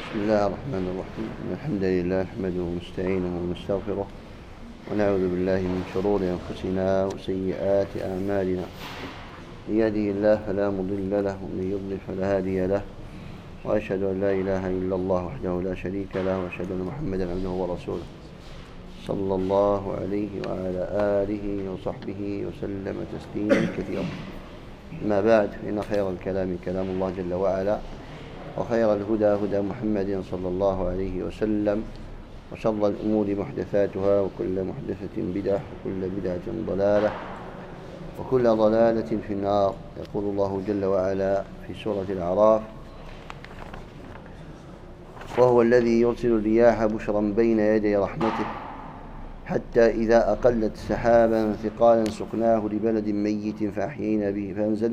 بسم الله الرحمن الرحيم. الحمد لله نحمده ونستعينه ونستغفره ونعوذ بالله من شرور أنفسنا وسيئات أعمالنا. من يهده الله فلا مضل له ومن يضلل فلا هادي له، وأشهد أن لا إله إلا الله وحده لا شريك له، وأشهد أن محمدا عبده ورسوله صلى الله عليه وعلى آله وصحبه وسلم تسليما كثيرا. ما بعد، فإن خير الكلام كلام الله جل وعلا، وخير الهدى هدى محمد صلى الله عليه وسلم، وشر الأمور محدثاتها، وكل محدثة بدعة، وكل بدعة ضلالة، وكل ضلالة في النار. يقول الله جل وعلا في سورة الأعراف: وهو الذي يرسل الرياح بشرا بين يدي رحمته حتى إذا أقلت سحابا ثقالا سقناه لبلد ميت فأحيينا به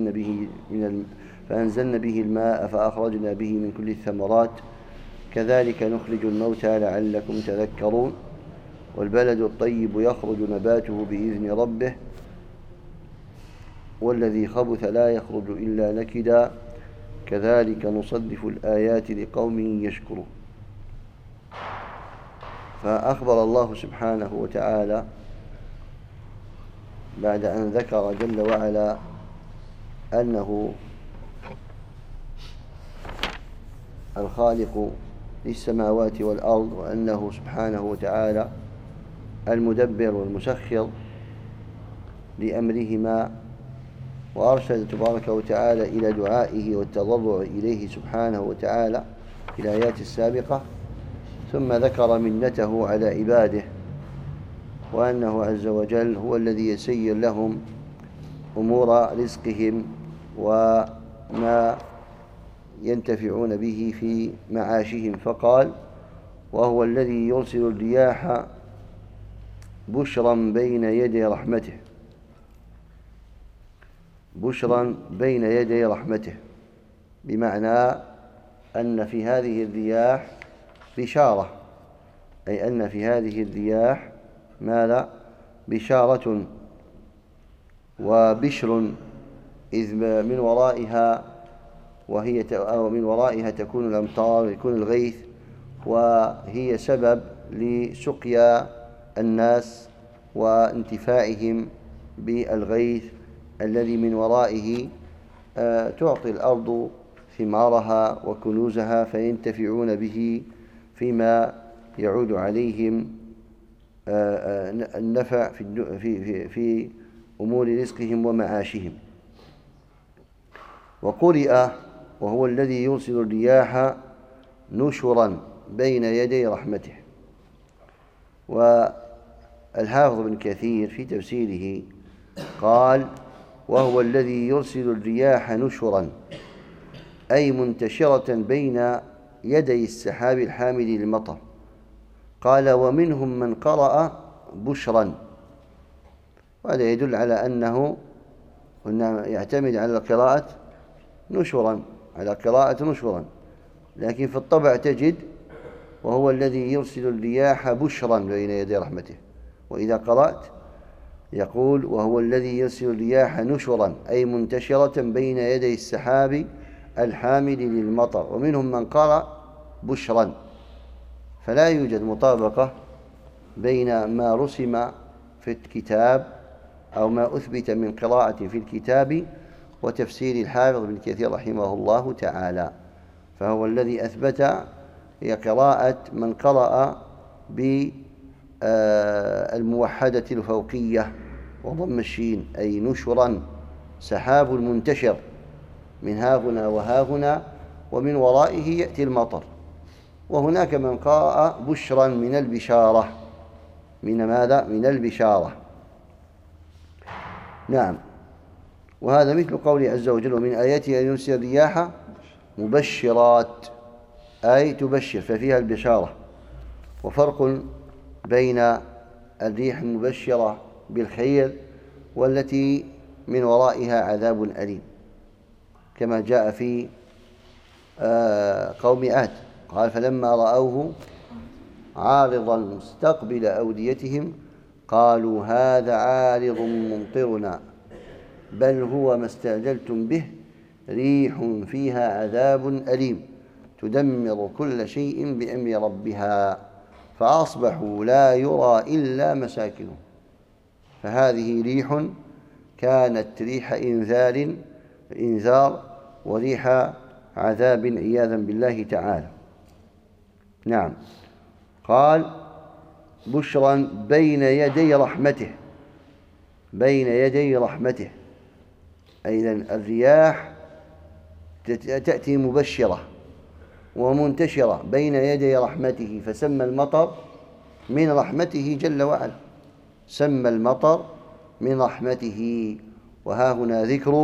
فأنزلنا به الماء فأخرجنا به من كل الثمرات كذلك نخرج الموتى لعلكم تذكرون. والبلد الطيب يخرج نباته بإذن ربه والذي خبث لا يخرج إلا نكدا كذلك نصرف الآيات لقوم يشكرون. فأخبر الله سبحانه وتعالى بعد أن ذكر جل وعلا أنه الخالق للسماوات والأرض، وأنه سبحانه وتعالى المدبر والمسخر لأمرهما، وأرشد تبارك وتعالى إلى دعائه والتضرع إليه سبحانه وتعالى في الآيات السابقة، ثم ذكر منته على عباده، وأنه عز وجل هو الذي يسير لهم أمور رزقهم وما ينتفعون به في معاشهم، فقال: وهو الذي يرسل الرياح بشرا بين يدي رحمته. بشرا بين يدي رحمته بمعنى أن في هذه الرياح بشارة، أي أن في هذه الرياح ماذا؟ بشارة وبشر، إذ من ورائها من ورائها تكون الأمطار، يكون الغيث، وهي سبب لسقيا الناس وانتفاعهم بالغيث الذي من ورائه تعطي الأرض ثمارها وكنوزها فينتفعون به فيما يعود عليهم النفع في أمور رزقهم ومعاشهم. وقرئ: وهو الذي يرسل الرياح نشرا بين يدي رحمته. والحافظ بن كثير في تفسيره قال: وهو الذي يرسل الرياح نشرا، أي منتشرة بين يدي السحاب الحامل للمطر. قال: ومنهم من قرأ بشرا، وهذا يدل على أنه يعتمد على القراءة نشرا، على قراءة نشرا، لكن في الطبع تجد: وهو الذي يرسل الرياح بشرا بين يدي رحمته. وإذا قرأت يقول: وهو الذي يرسل الرياح نشرا، أي منتشرة بين يدي السحاب الحامل للمطر. ومنهم من قرأ بشرا، فلا يوجد مطابقة بين ما رسم في الكتاب أو ما أثبت من قراءة في الكتاب وتفسير الحافظ بن كثير رحمه الله تعالى. فهو الذي أثبت هي قراءة من قرأ بالموحدة الفوقية وضم الشين، أي نشرا، سحاب منتشر من ها هنا وها هنا، ومن ورائه يأتي المطر. وهناك من قرأ بشرا من البشارة. من ماذا؟ من البشارة. نعم. وهذا مثل قوله عز وجل: ومن آياته أن يرسل الرياح مبشرات، أي تبشر، ففيها البشارة. وفرق بين الريح المبشرة بالخير والتي من ورائها عذاب أليم، كما جاء في قوم عاد، قال: فلما رأوه عارضا مستقبل أوديتهم قالوا هذا عارض ممطرنا بل هو ما استعجلتم به ريح فيها عذاب أليم تدمر كل شيء بأمر ربها فأصبحوا لا يرى إلا مساكنهم. فهذه ريح كانت ريح إنذار وريح عذاب عياذا بالله تعالى. نعم. قال بشرا بين يدي رحمته، بين يدي رحمته، أي الرياح تأتي مبشرة ومنتشرة بين يدي رحمته، فسمى المطر من رحمته جل وعلا، سمى المطر من رحمته. وها هنا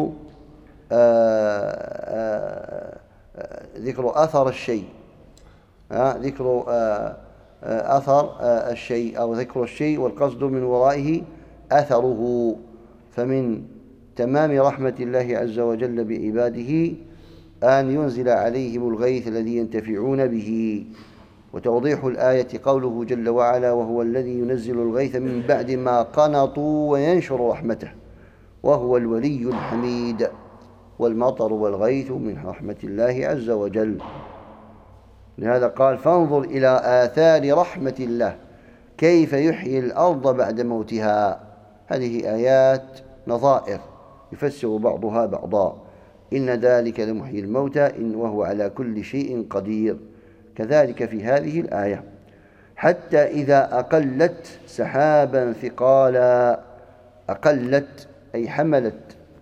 ذكر أثر الشيء، ذكر أثر الشيء أو ذكر الشيء والقصد من ورائه أثره. فمن تمام رحمة الله عز وجل بعباده أن ينزل عليهم الغيث الذي ينتفعون به. وتوضيح الآية قوله جل وعلا: وهو الذي ينزل الغيث من بعد ما قنطوا وينشر رحمته وهو الولي الحميد. والمطر والغيث من رحمة الله عز وجل. لهذا قال: فانظر إلى آثار رحمة الله كيف يحيي الأرض بعد موتها. هذه آيات نظائر يفسر بعضها بعضا. إن ذلك لمحيي الموتى وهو على كل شيء قدير. كذلك في هذه الآية: حتى إذا أقلت سحابا ثقالا. أقلت أي حملت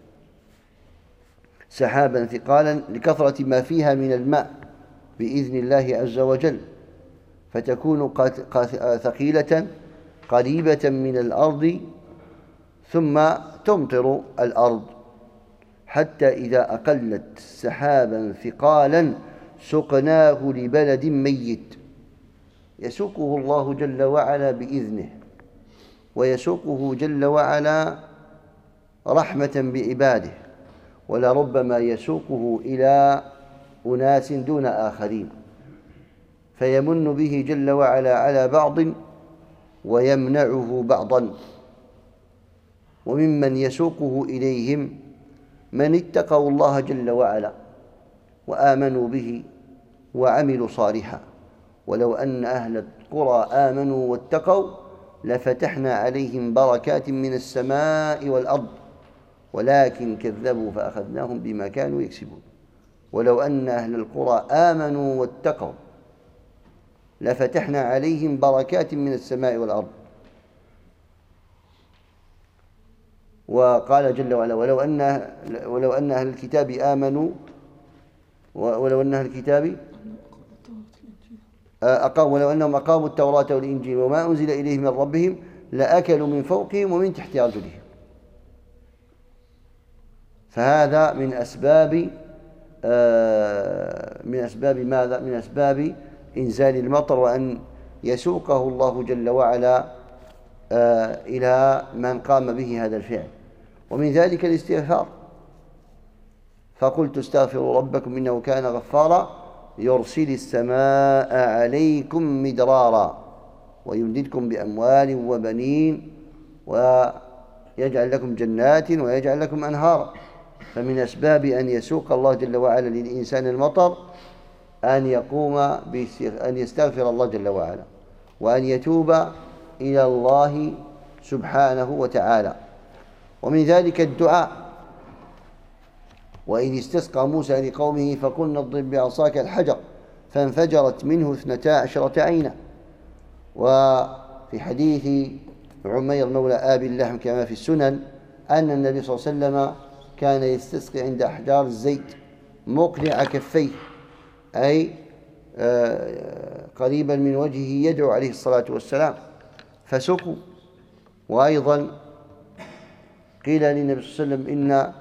سحابا ثقالا لكثرة ما فيها من الماء بإذن الله عز وجل، فتكون ثقيلة قريبة من الأرض ثم تمطر الأرض. حتى إذا أقلت سحابا ثقالا سقناه لبلد ميت. يسوقه الله جل وعلا بإذنه، ويسوقه جل وعلا رحمة بعباده، ولربما يسوقه إلى أناس دون آخرين، فيمن به جل وعلا على بعض ويمنعه بعضا. وممن يسوقه إليهم من اتقوا الله جل وعلا وآمنوا به وعملوا صالحا. ولو أن أهل القرى آمنوا واتقوا لفتحنا عليهم بركات من السماء والأرض ولكن كذبوا فأخذناهم بما كانوا يكسبون. ولو أن أهل القرى آمنوا واتقوا لفتحنا عليهم بركات من السماء والأرض. وقال جل وعلا: ولو أن أهل الكتاب آمنوا ولو أن أهل الكتاب ولو أنهم أقاموا التوراة والإنجيل وما أنزل إليهم من ربهم لأكلوا من فوقهم ومن تحت أرجلهم. فهذا من أسباب ماذا؟ من أسباب إنزال المطر، وأن يسوقه الله جل وعلا إلى من قام به هذا الفعل. ومن ذلك الاستغفار: فقلت استغفروا ربكم إنه كان غفارا يرسل السماء عليكم مدرارا ويمددكم بأموال وبنين ويجعل لكم جنات ويجعل لكم أنهارا. فمن أسباب أن يسوق الله جل وعلا للإنسان المطر أن يستغفر الله جل وعلا وأن يتوب إلى الله سبحانه وتعالى. ومن ذلك الدعاء: وإذ استسقى موسى لقومه فقلنا اضرب بعصاك الحجر فانفجرت منه 12 عينا. وفي حديث عمير مولى آبي اللحم كما في السنن أن النبي صلى الله عليه وسلم كان يستسقي عند أحجار الزيت مقنع كفيه، أي قريبا من وجهه، يدعو عليه الصلاة والسلام فسقوا. وأيضا قيل للنبي صلى الله عليه وسلم إن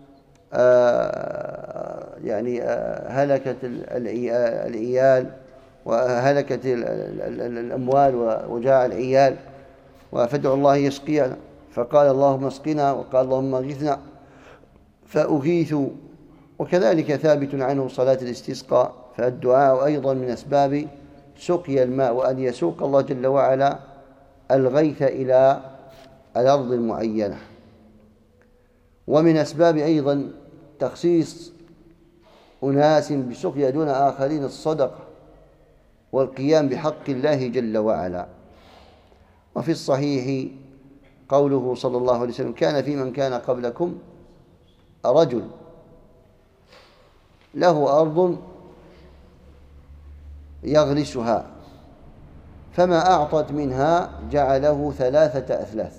هلكت العيال وهلكت الأموال وجاء العيال فادعوا الله يسقينا، فقال اللهم اسقنا، وقال اللهم اغثنا فأغيثوا. وكذلك ثابت عنه صلاة الاستسقاء. فالدعاء أيضا من أسباب سقي الماء، وأن يسوق الله جل وعلا الغيث إلى الأرض المعينة. ومن أسباب أيضا تخصيص أناس بسقيا دون آخرين الصدقة والقيام بحق الله جل وعلا. وفي الصحيح قوله صلى الله عليه وسلم: كان في من كان قبلكم رجل له أرض يغرسها، فما أعطت منها جعله 3 أثلاث،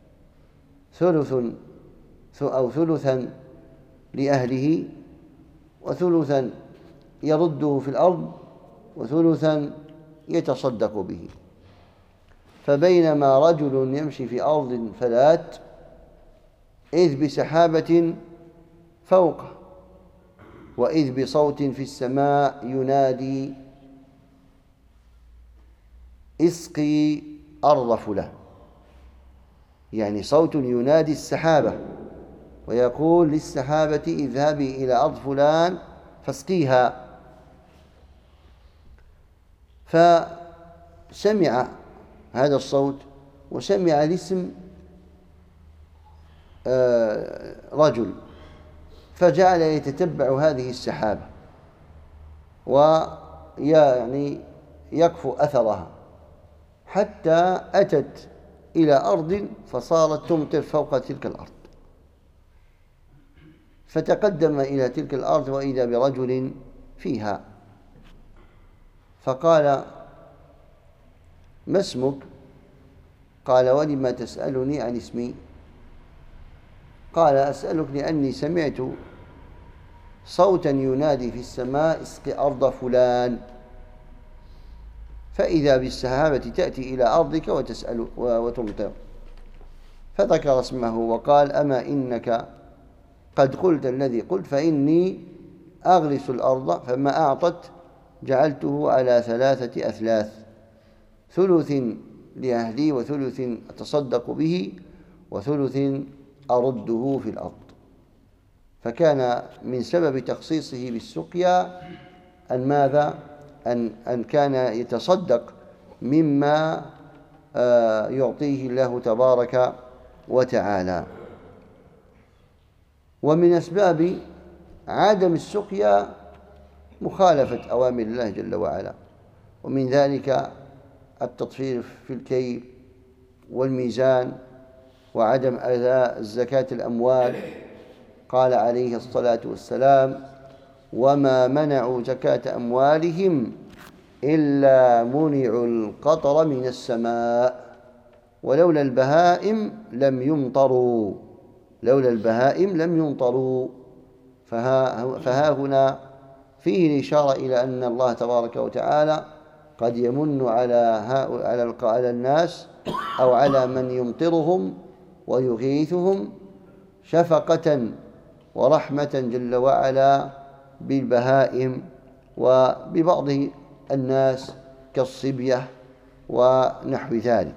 ثلثا لأهله، وثلثا يرده في الأرض، وثلثا يتصدق به. فبينما رجل يمشي في أرض فلات إذ بسحابة فوقه، وإذ بصوت في السماء ينادي: اسقي أرض فلان، يعني صوت ينادي السحابة ويقول للسحابة: اذهبي إلى أرض فلان فاسقيها. فسمع هذا الصوت وسمع الاسم رجل، فجعل يتتبع هذه السحابة ويعني يقفو أثرها حتى أتت إلى أرض فصارت تمطر فوق تلك الأرض. فتقدم إلى تلك الأرض وإذا برجل فيها، فقال: ما اسمك؟ قال: ولم تسألني عن اسمي؟ قال: أسألك لأني سمعت صوتا ينادي في السماء: اسق أرض فلان. فإذا بالسحابة تأتي إلى أرضك وتسأل وتمطر. فذكر اسمه وقال: أما إنك قد قلت الذي قلت، فإني أغرس الأرض فما أعطت جعلته على 3 أثلاث، ثلث لأهلي، وثلث أتصدق به، وثلث أرده في الأرض. فكان من سبب تخصيصه بالسقيا أن ماذا؟ أن كان يتصدق مما يعطيه الله تبارك وتعالى. ومن أسباب عدم السقيا مخالفة أوامر الله جل وعلا، ومن ذلك التطفيف في الكيل والميزان، وعدم أداء زكاة الأموال. قال عليه الصلاة والسلام: وما منعوا زكاة أموالهم إلا منعوا القطر من السماء، ولولا البهائم لم يمطروا. لولا البهائم لم يمطروا. فها هنا فيه الإشارة إلى أن الله تبارك وتعالى قد يمن على الناس أو على من يمطرهم ويغيثهم شفقة ورحمة جل وعلا بالبهائم وببعض الناس كالصبية ونحو ذلك.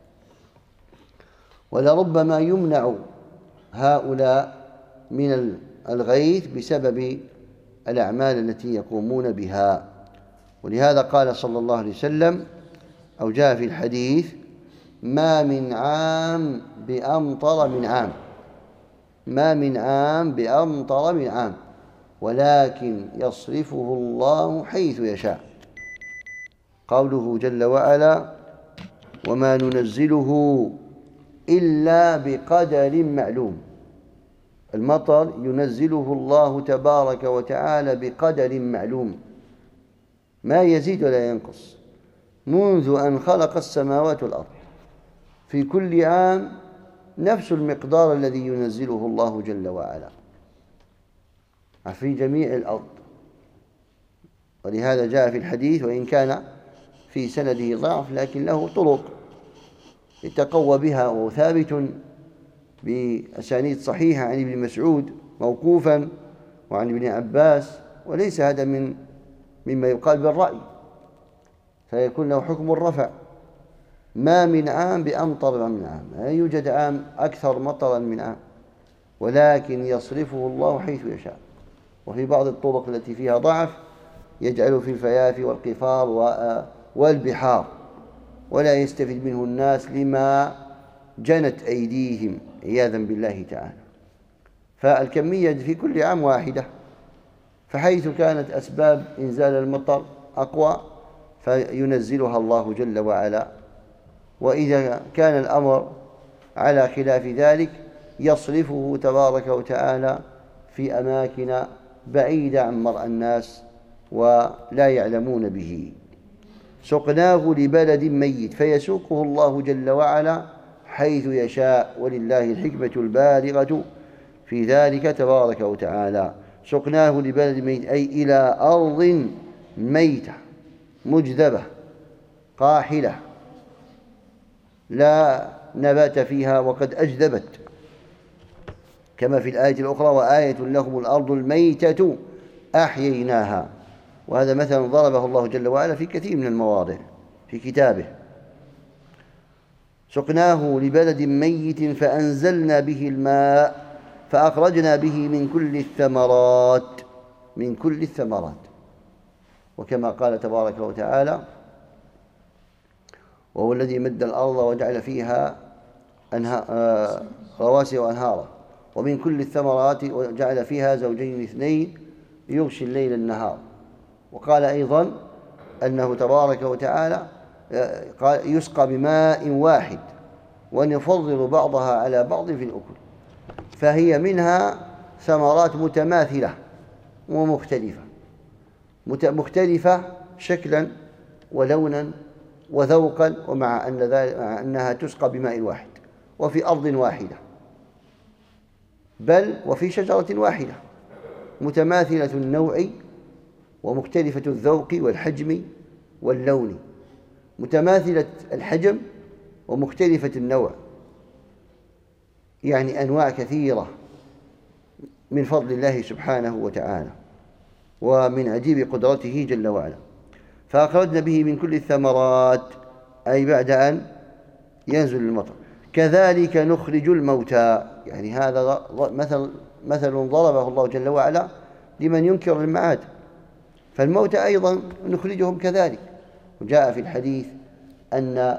ولربما يمنع هؤلاء من الغيث بسبب الأعمال التي يقومون بها. ولهذا قال صلى الله عليه وسلم، أو جاء في الحديث: ما من عام بأمطر من عام، ما من عام بأمطر من عام، ولكن يصرفه الله حيث يشاء. قوله جل وعلا: وما ننزله إلا بقدر معلوم. المطر ينزله الله تبارك وتعالى بقدر معلوم، ما يزيد ولا ينقص، منذ أن خلق السماوات والأرض، في كل عام نفس المقدار الذي ينزله الله جل وعلا في جميع الأرض. ولهذا جاء في الحديث، وإن كان في سنده ضعف لكن له طرق يتقوى بها، وهو ثابت بأسانيد صحيحة عن ابن مسعود موقوفا وعن ابن عباس، وليس هذا مما يقال بالرأي، فيكون له حكم الرفع. ما من عام بأمطر من عام، لا يوجد عام أكثر مطرا من عام، ولكن يصرفه الله حيث يشاء. وفي بعض الطرق التي فيها ضعف يجعل في الفيافي والقفار والبحار، ولا يستفيد منه الناس لما جنت أيديهم عياذا بالله تعالى. فالكمية في كل عام واحدة، فحيث كانت أسباب إنزال المطر أقوى فينزلها الله جل وعلا، وإذا كان الأمر على خلاف ذلك يصرفه تبارك وتعالى في أماكن بعيدة عن مرء الناس ولا يعلمون به. سقناه لبلد ميت فيسوقه الله جل وعلا حيث يشاء، ولله الحكمة البالغة في ذلك تبارك وتعالى. سقناه لبلد ميت أي إلى أرض ميتة مجذبة قاحلة لا نبات فيها وقد أجذبت، كما في الآية الأخرى وآية لهم الأرض الميتة أحييناها. وهذا مثل ضربه الله جل وعلا في كثير من المواضع في كتابه. سقناه لبلد ميت فأنزلنا به الماء فأخرجنا به من كل الثمرات وكما قال تبارك وتعالى وهو الذي مد الأرض وجعل فيها رواسي وأنهارا ومن كل الثمرات وجعل فيها زوجين اثنين يغشي الليل النهار. وقال أيضا أنه تبارك وتعالى يسقى بماء واحد ونفضل بعضها على بعض في الأكل، فهي منها ثمرات متماثلة ومختلفة، مختلفة شكلا ولونا وذوقا، ومع أنها تسقى بماء واحد وفي أرض واحدة، بل وفي شجرة واحدة متماثلة النوع ومختلفة الذوق والحجم واللون، متماثلة الحجم ومختلفة النوع، يعني أنواع كثيرة من فضل الله سبحانه وتعالى ومن عجيب قدرته جل وعلا. فأخرجنا به من كل الثمرات أي بعد أن ينزل المطر. كذلك نخرج الموتى، يعني هذا مثل ضربه الله جل وعلا لمن ينكر المعاد، فالموتى أيضا نخرجهم كذلك. وجاء في الحديث أن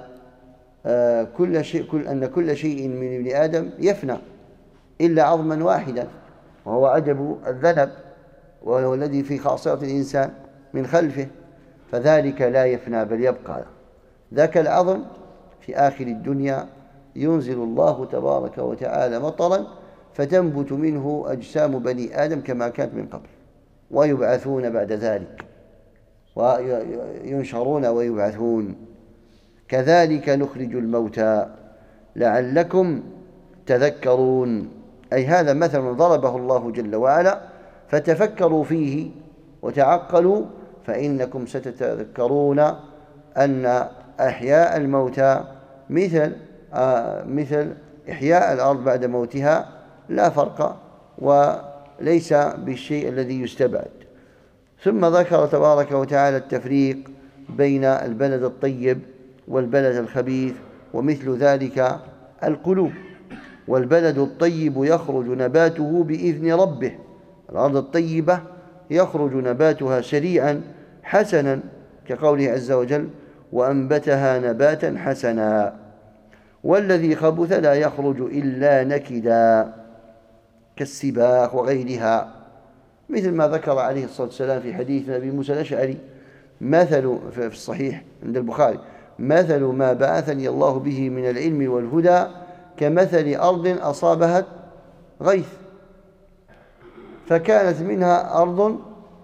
كل شيء من ابن آدم يفنى إلا عظما واحدا وهو عجب الذنب، وهو الذي في خاصرة الإنسان من خلفه، فذلك لا يفنى بل يبقى. ذاك العظم في آخر الدنيا ينزل الله تبارك وتعالى مطرا فتنبت منه أجسام بني آدم كما كانت من قبل، ويبعثون بعد ذلك وينشرون ويبعثون. كذلك نخرج الموتى لعلكم تذكرون، أي هذا مثل ضربه الله جل وعلا فتفكروا فيه وتعقلوا فإنكم ستتذكرون أن أحياء الموتى مثل إحياء الأرض بعد موتها لا فرق وليس بالشيء الذي يستبعد. ثم ذكر تبارك وتعالى التفريق بين البلد الطيب والبلد الخبيث، ومثل ذلك القلوب. والبلد الطيب يخرج نباته بإذن ربه، الأرض الطيبة يخرج نباتها سريعا حسنا كقوله عز وجل وأنبتها نباتا حسنا. والذي خبث لا يخرج إلا نكدا كالسباخ وغيرها، مثل ما ذكر عليه الصلاة والسلام في حديث أبي موسى الأشعري مثل في الصحيح عند البخاري مثل ما بعثني الله به من العلم والهدى كمثل أرض أصابها غيث، فكانت منها أرض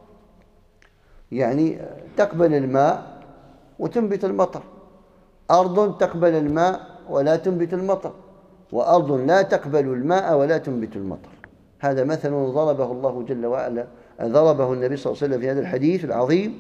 يعني تقبل الماء وتنبت المطر، أرض تقبل الماء ولا تنبت المطر، وأرض لا تقبل الماء ولا تنبت المطر. هذا مثل ضربه الله جل وعلا، ضربه النبي صلى الله عليه وسلم في هذا الحديث العظيم،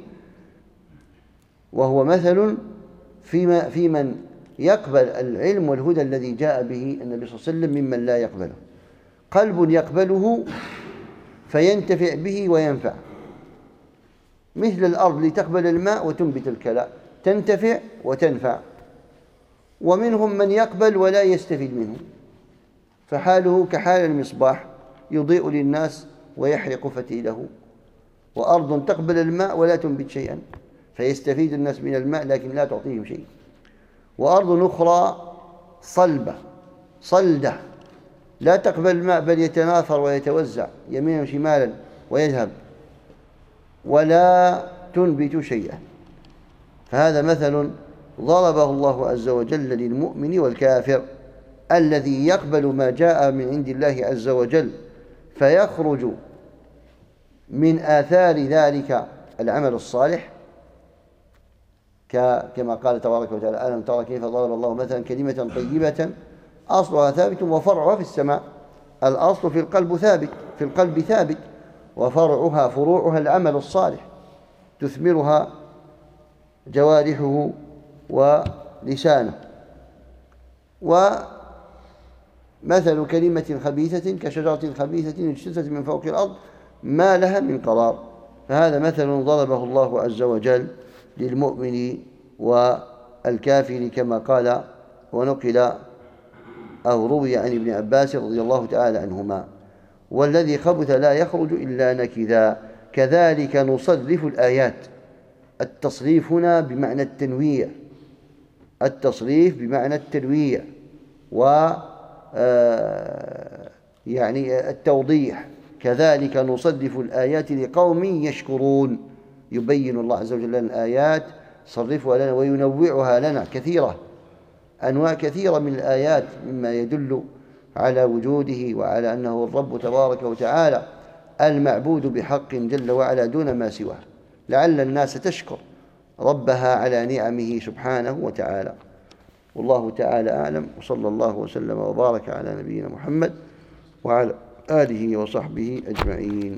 وهو مثل في من يقبل العلم والهدى الذي جاء به النبي صلى الله عليه وسلم ممن لا يقبله. قلب يقبله فينتفع به وينفع، مثل الأرض لتقبل الماء وتنبت الكلاء، تنتفع وتنفع. ومنهم من يقبل ولا يستفيد منه، فحاله كحال المصباح يضيء للناس ويحرق فتيله. وأرض تقبل الماء ولا تنبت شيئا فيستفيد الناس من الماء لكن لا تعطيهم شيء. وأرض أخرى صلبة صلدة لا تقبل الماء بل يتناثر ويتوزع يمينا وشمالا ويذهب، ولا تنبت شيئا. فهذا مثل ضربه الله عز وجل للمؤمن والكافر الذي يقبل ما جاء من عند الله عز وجل فيخرج من آثار ذلك العمل الصالح، كما قال تبارك وتعالى: ألم ترى كيف ضرب الله مثلا كلمة طيبة أصلها ثابت وفرعها في السماء. الأصل في القلب ثابت، فروعها العمل الصالح تثمرها جوارحه ولسانه. ومثل كلمة خبيثة كشجرة خبيثة اجتثت من فوق الأرض ما لها من قرار. فهذا مثل ضربه الله عز وجل للمؤمن والكافر كما قال ونقل أو روي عن ابن عباس رضي الله تعالى عنهما: والذي خبث لا يخرج إلا نكدا كذلك نصرف الآيات. التصريف هنا بمعنى التنويع، يعني التوضيح. كذلك نصرف الآيات لقوم يشكرون. يبين الله عز وجل لنا الآيات، صرفها لنا وينوعها لنا كثيرة، أنواع كثيرة من الآيات مما يدل على وجوده وعلى أنه الرب تبارك وتعالى المعبود بحق جل وعلا دون ما سواه، لعل الناس تشكر ربها على نعمه سبحانه وتعالى. والله تعالى أعلم، وصلى الله وسلم وبارك على نبينا محمد وعلى آله وصحبه أجمعين.